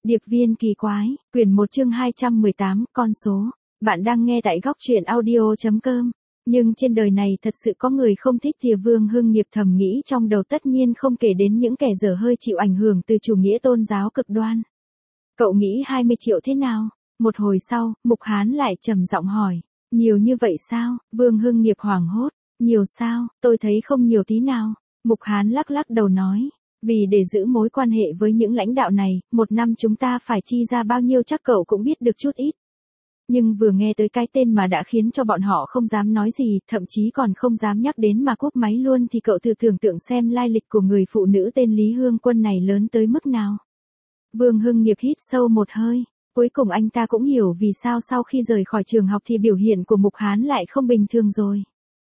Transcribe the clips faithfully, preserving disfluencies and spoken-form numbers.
Điệp viên kỳ quái, quyển một chương hai trăm mười tám, con số. Bạn đang nghe tại góc truyện audio.com. Nhưng trên đời này thật sự có người không thích thì Vương Hưng Nghiệp thầm nghĩ trong đầu, tất nhiên không kể đến những kẻ dở hơi chịu ảnh hưởng từ chủ nghĩa tôn giáo cực đoan. Cậu nghĩ hai mươi triệu thế nào? Một hồi sau, Mục Hán lại trầm giọng hỏi. Nhiều như vậy sao? Vương Hưng Nghiệp hoảng hốt. Nhiều sao? Tôi thấy không nhiều tí nào. Mục Hán lắc lắc đầu nói. Vì để giữ mối quan hệ với những lãnh đạo này, một năm chúng ta phải chi ra bao nhiêu chắc cậu cũng biết được chút ít. Nhưng vừa nghe tới cái tên mà đã khiến cho bọn họ không dám nói gì, thậm chí còn không dám nhắc đến mà cúp máy luôn, thì cậu thử tưởng tượng xem lai lịch của người phụ nữ tên Lý Hương Quân này lớn tới mức nào. Vương Hưng Nghiệp hít sâu một hơi, cuối cùng anh ta cũng hiểu vì sao sau khi rời khỏi trường học thì biểu hiện của Mục Hán lại không bình thường rồi.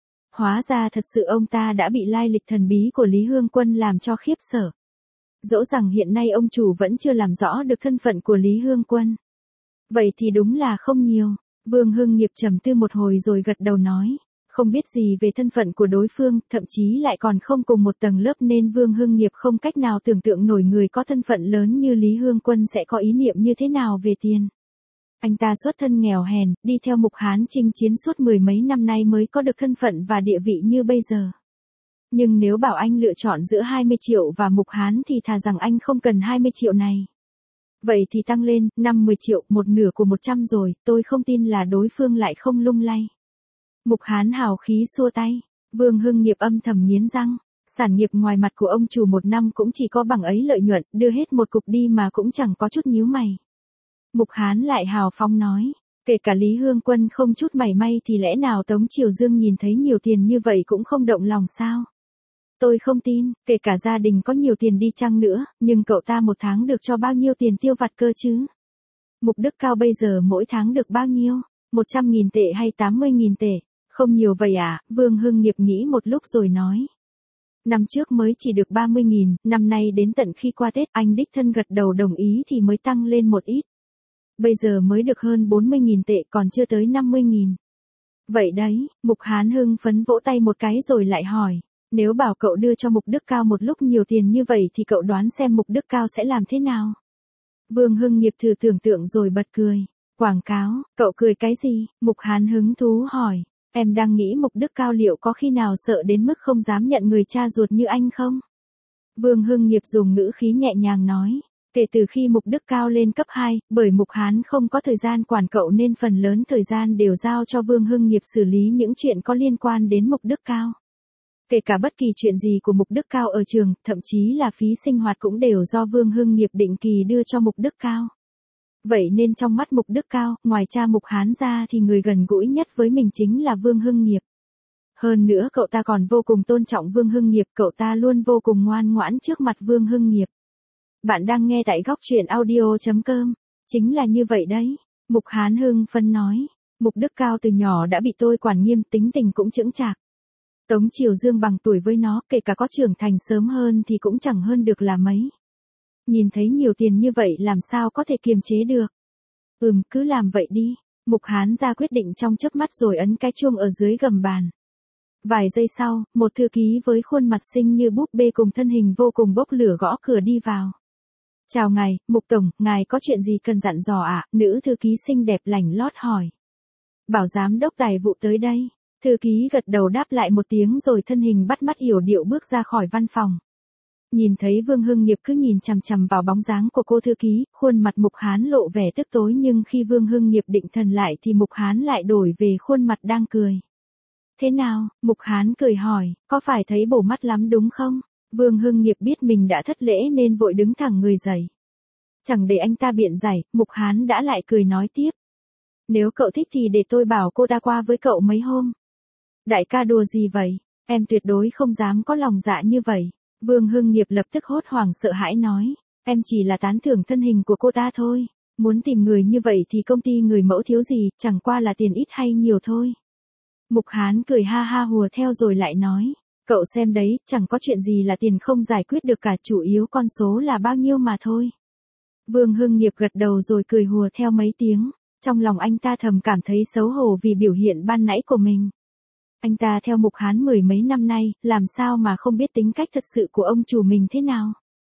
Hóa ra thật sự ông ta đã bị lai lịch thần bí của Lý Hương Quân làm cho khiếp sợ. Dẫu rằng hiện nay ông chủ vẫn chưa làm rõ được thân phận của Lý Hương Quân. Vậy thì đúng là không nhiều. Vương Hưng Nghiệp trầm tư một hồi rồi gật đầu nói. Không biết gì về thân phận của đối phương, thậm chí lại còn không cùng một tầng lớp, nên Vương Hưng Nghiệp không cách nào tưởng tượng nổi người có thân phận lớn như Lý Hương Quân sẽ có ý niệm như thế nào về tiền. Anh ta xuất thân nghèo hèn, đi theo Mục Hán chinh chiến suốt mười mấy năm nay mới có được thân phận và địa vị như bây giờ. Nhưng nếu bảo anh lựa chọn giữa hai mươi triệu và Mục Hán thì thà rằng anh không cần hai mươi triệu này. Vậy thì tăng lên, năm mươi triệu, một nửa của một trăm rồi, tôi không tin là đối phương lại không lung lay. Mục Hán hào khí xua tay, Vương Hưng Nghiệp âm thầm nghiến răng, sản nghiệp ngoài mặt của ông chủ một năm cũng chỉ có bằng ấy lợi nhuận, đưa hết một cục đi mà cũng chẳng có chút nhíu mày. Mục Hán lại hào phóng nói, kể cả Lý Hương Quân không chút mảy may thì lẽ nào Tống Triều Dương nhìn thấy nhiều tiền như vậy cũng không động lòng sao? Tôi không tin, kể cả gia đình có nhiều tiền đi chăng nữa, nhưng cậu ta một tháng được cho bao nhiêu tiền tiêu vặt cơ chứ? Mục Đức Cao bây giờ mỗi tháng được bao nhiêu? một trăm nghìn tệ hay tám mươi nghìn tệ? Không nhiều vậy à? Vương Hưng Nghiệp nghĩ một lúc rồi nói. Năm trước mới chỉ được ba mươi nghìn, năm nay đến tận khi qua Tết anh đích thân gật đầu đồng ý thì mới tăng lên một ít. Bây giờ mới được hơn bốn mươi nghìn tệ, còn chưa tới năm mươi nghìn. Vậy đấy, Mục Hán hưng phấn vỗ tay một cái rồi lại hỏi. Nếu bảo cậu đưa cho Mục Đức Cao một lúc nhiều tiền như vậy thì cậu đoán xem Mục Đức Cao sẽ làm thế nào? Vương Hưng Nghiệp thử tưởng tượng rồi bật cười. Quảng cáo, cậu cười cái gì? Mục Hán hứng thú hỏi. Em đang nghĩ Mục Đức Cao liệu có khi nào sợ đến mức không dám nhận người cha ruột như anh không? Vương Hưng Nghiệp dùng ngữ khí nhẹ nhàng nói. Kể từ khi Mục Đức Cao lên cấp hai, bởi Mục Hán không có thời gian quản cậu nên phần lớn thời gian đều giao cho Vương Hưng Nghiệp xử lý những chuyện có liên quan đến Mục Đức Cao. Kể cả bất kỳ chuyện gì của Mục Đức Cao ở trường, thậm chí là phí sinh hoạt cũng đều do Vương Hưng Nghiệp định kỳ đưa cho Mục Đức Cao. Vậy nên trong mắt Mục Đức Cao, ngoài cha Mục Hán ra thì người gần gũi nhất với mình chính là Vương Hưng Nghiệp. Hơn nữa cậu ta còn vô cùng tôn trọng Vương Hưng Nghiệp, cậu ta luôn vô cùng ngoan ngoãn trước mặt Vương Hưng Nghiệp. Bạn đang nghe tại góc truyện audio.com. Chính là như vậy đấy. Mục Hán hưng phấn nói. Mục Đức Cao từ nhỏ đã bị tôi quản nghiêm, tính tình cũng chững chạc. Tống Triều Dương bằng tuổi với nó, kể cả có trưởng thành sớm hơn thì cũng chẳng hơn được là mấy. Nhìn thấy nhiều tiền như vậy làm sao có thể kiềm chế được. Ừm, cứ làm vậy đi. Mục Hán ra quyết định trong chớp mắt rồi ấn cái chuông ở dưới gầm bàn. Vài giây sau, một thư ký với khuôn mặt xinh như búp bê cùng thân hình vô cùng bốc lửa gõ cửa đi vào. Chào ngài, Mục Tổng, ngài có chuyện gì cần dặn dò ạ? À? Nữ thư ký xinh đẹp lảnh lót hỏi. Bảo giám đốc tài vụ tới đây. Thư ký gật đầu đáp lại một tiếng rồi thân hình bắt mắt yểu điệu bước ra khỏi văn phòng. Nhìn thấy Vương Hưng Nghiệp cứ nhìn chằm chằm vào bóng dáng của cô thư ký, khuôn mặt Mục Hán lộ vẻ tức tối, nhưng khi Vương Hưng Nghiệp định thần lại thì Mục Hán lại đổi về khuôn mặt đang cười. Thế nào? Mục Hán cười hỏi, có phải thấy bổ mắt lắm đúng không? Vương Hưng Nghiệp biết mình đã thất lễ nên vội đứng thẳng người dậy. Chẳng để anh ta biện giải, Mục Hán đã lại cười nói tiếp. Nếu cậu thích thì để tôi bảo cô ta qua với cậu mấy hôm. Đại ca đùa gì vậy? Em tuyệt đối không dám có lòng dạ như vậy. Vương Hưng Nghiệp lập tức hốt hoảng sợ hãi nói. Em chỉ là tán thưởng thân hình của cô ta thôi. Muốn tìm người như vậy thì công ty người mẫu thiếu gì, chẳng qua là tiền ít hay nhiều thôi. Mục Hán cười ha ha hùa theo rồi lại nói. Cậu xem đấy, chẳng có chuyện gì là tiền không giải quyết được cả, chủ yếu con số là bao nhiêu mà thôi. Vương Hưng Nghiệp gật đầu rồi cười hùa theo mấy tiếng. Trong lòng anh ta thầm cảm thấy xấu hổ vì biểu hiện ban nãy của mình. Anh ta theo Mục Hán mười mấy năm nay, làm sao mà không biết tính cách thật sự của ông chủ mình thế nào.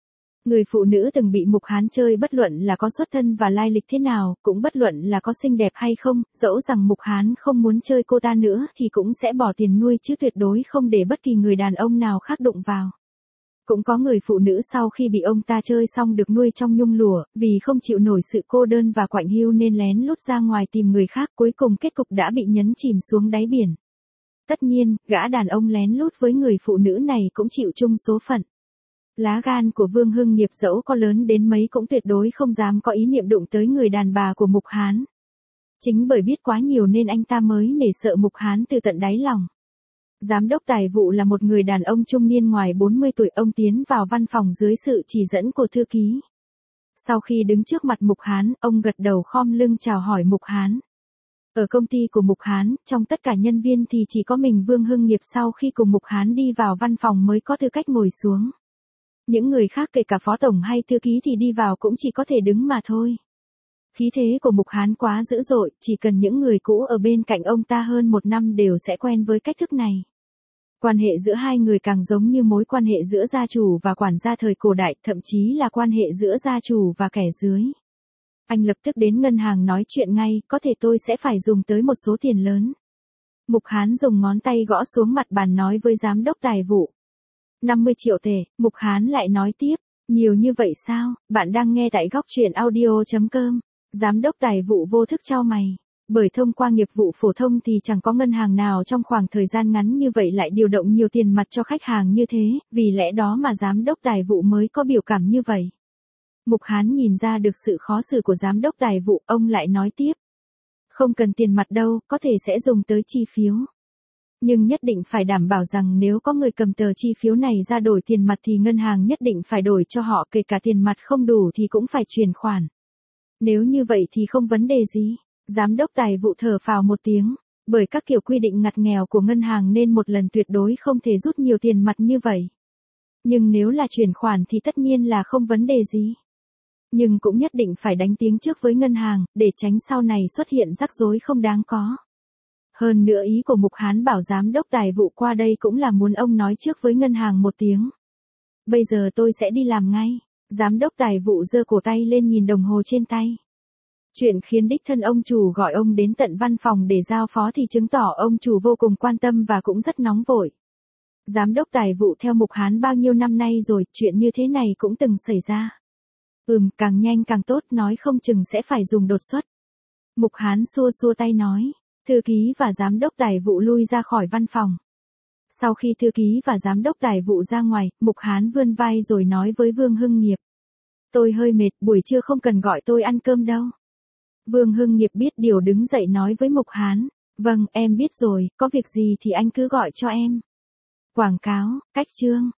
Người phụ nữ từng bị Mục Hán chơi bất luận là có xuất thân và lai lịch thế nào, cũng bất luận là có xinh đẹp hay không, dẫu rằng Mục Hán không muốn chơi cô ta nữa thì cũng sẽ bỏ tiền nuôi chứ tuyệt đối không để bất kỳ người đàn ông nào khác đụng vào. Cũng có người phụ nữ sau khi bị ông ta chơi xong được nuôi trong nhung lụa, vì không chịu nổi sự cô đơn và quạnh hiu nên lén lút ra ngoài tìm người khác, cuối cùng kết cục đã bị nhấn chìm xuống đáy biển. Tất nhiên, gã đàn ông lén lút với người phụ nữ này cũng chịu chung số phận. Lá gan của Vương Hưng Nghiệp dẫu có lớn đến mấy cũng tuyệt đối không dám có ý niệm đụng tới người đàn bà của Mục Hán. Chính bởi biết quá nhiều nên anh ta mới nể sợ Mục Hán từ tận đáy lòng. Giám đốc tài vụ là một người đàn ông trung niên ngoài bốn mươi tuổi, ông tiến vào văn phòng dưới sự chỉ dẫn của thư ký. Sau khi đứng trước mặt Mục Hán, ông gật đầu khom lưng chào hỏi Mục Hán. Ở công ty của Mục Hán, trong tất cả nhân viên thì chỉ có mình Vương Hưng Nghiệp sau khi cùng Mục Hán đi vào văn phòng mới có tư cách ngồi xuống. Những người khác kể cả phó tổng hay thư ký thì đi vào cũng chỉ có thể đứng mà thôi. Khí thế của Mục Hán quá dữ dội, chỉ cần những người cũ ở bên cạnh ông ta hơn một năm đều sẽ quen với cách thức này. Quan hệ giữa hai người càng giống như mối quan hệ giữa gia chủ và quản gia thời cổ đại, thậm chí là quan hệ giữa gia chủ và kẻ dưới. Anh lập tức đến ngân hàng nói chuyện ngay, có thể tôi sẽ phải dùng tới một số tiền lớn. Mục Hán dùng ngón tay gõ xuống mặt bàn nói với giám đốc tài vụ. năm mươi triệu tệ, Mục Hán lại nói tiếp, nhiều như vậy sao, bạn đang nghe tại góc truyện audio chấm com. Giám đốc tài vụ vô thức chau mày. Bởi thông qua nghiệp vụ phổ thông thì chẳng có ngân hàng nào trong khoảng thời gian ngắn như vậy lại điều động nhiều tiền mặt cho khách hàng như thế, vì lẽ đó mà giám đốc tài vụ mới có biểu cảm như vậy. Mục Hán nhìn ra được sự khó xử của giám đốc tài vụ, ông lại nói tiếp. Không cần tiền mặt đâu, có thể sẽ dùng tới chi phiếu. Nhưng nhất định phải đảm bảo rằng nếu có người cầm tờ chi phiếu này ra đổi tiền mặt thì ngân hàng nhất định phải đổi cho họ, kể cả tiền mặt không đủ thì cũng phải chuyển khoản. Nếu như vậy thì không vấn đề gì. Giám đốc tài vụ thở phào một tiếng, bởi các kiểu quy định ngặt nghèo của ngân hàng nên một lần tuyệt đối không thể rút nhiều tiền mặt như vậy. Nhưng nếu là chuyển khoản thì tất nhiên là không vấn đề gì. Nhưng cũng nhất định phải đánh tiếng trước với ngân hàng, để tránh sau này xuất hiện rắc rối không đáng có. Hơn nữa ý của Mục Hán bảo giám đốc tài vụ qua đây cũng là muốn ông nói trước với ngân hàng một tiếng. Bây giờ tôi sẽ đi làm ngay. Giám đốc tài vụ giơ cổ tay lên nhìn đồng hồ trên tay. Chuyện khiến đích thân ông chủ gọi ông đến tận văn phòng để giao phó thì chứng tỏ ông chủ vô cùng quan tâm và cũng rất nóng vội. Giám đốc tài vụ theo Mục Hán bao nhiêu năm nay rồi, chuyện như thế này cũng từng xảy ra. Ừm, càng nhanh càng tốt, nói không chừng sẽ phải dùng đột xuất. Mục Hán xua xua tay nói. Thư ký và giám đốc tài vụ lui ra khỏi văn phòng. Sau khi thư ký và giám đốc tài vụ ra ngoài, Mục Hán vươn vai rồi nói với Vương Hưng Nghiệp. Tôi hơi mệt, buổi trưa không cần gọi tôi ăn cơm đâu. Vương Hưng Nghiệp biết điều đứng dậy nói với Mục Hán. Vâng, em biết rồi, có việc gì thì anh cứ gọi cho em. Quảng cáo, cách chương.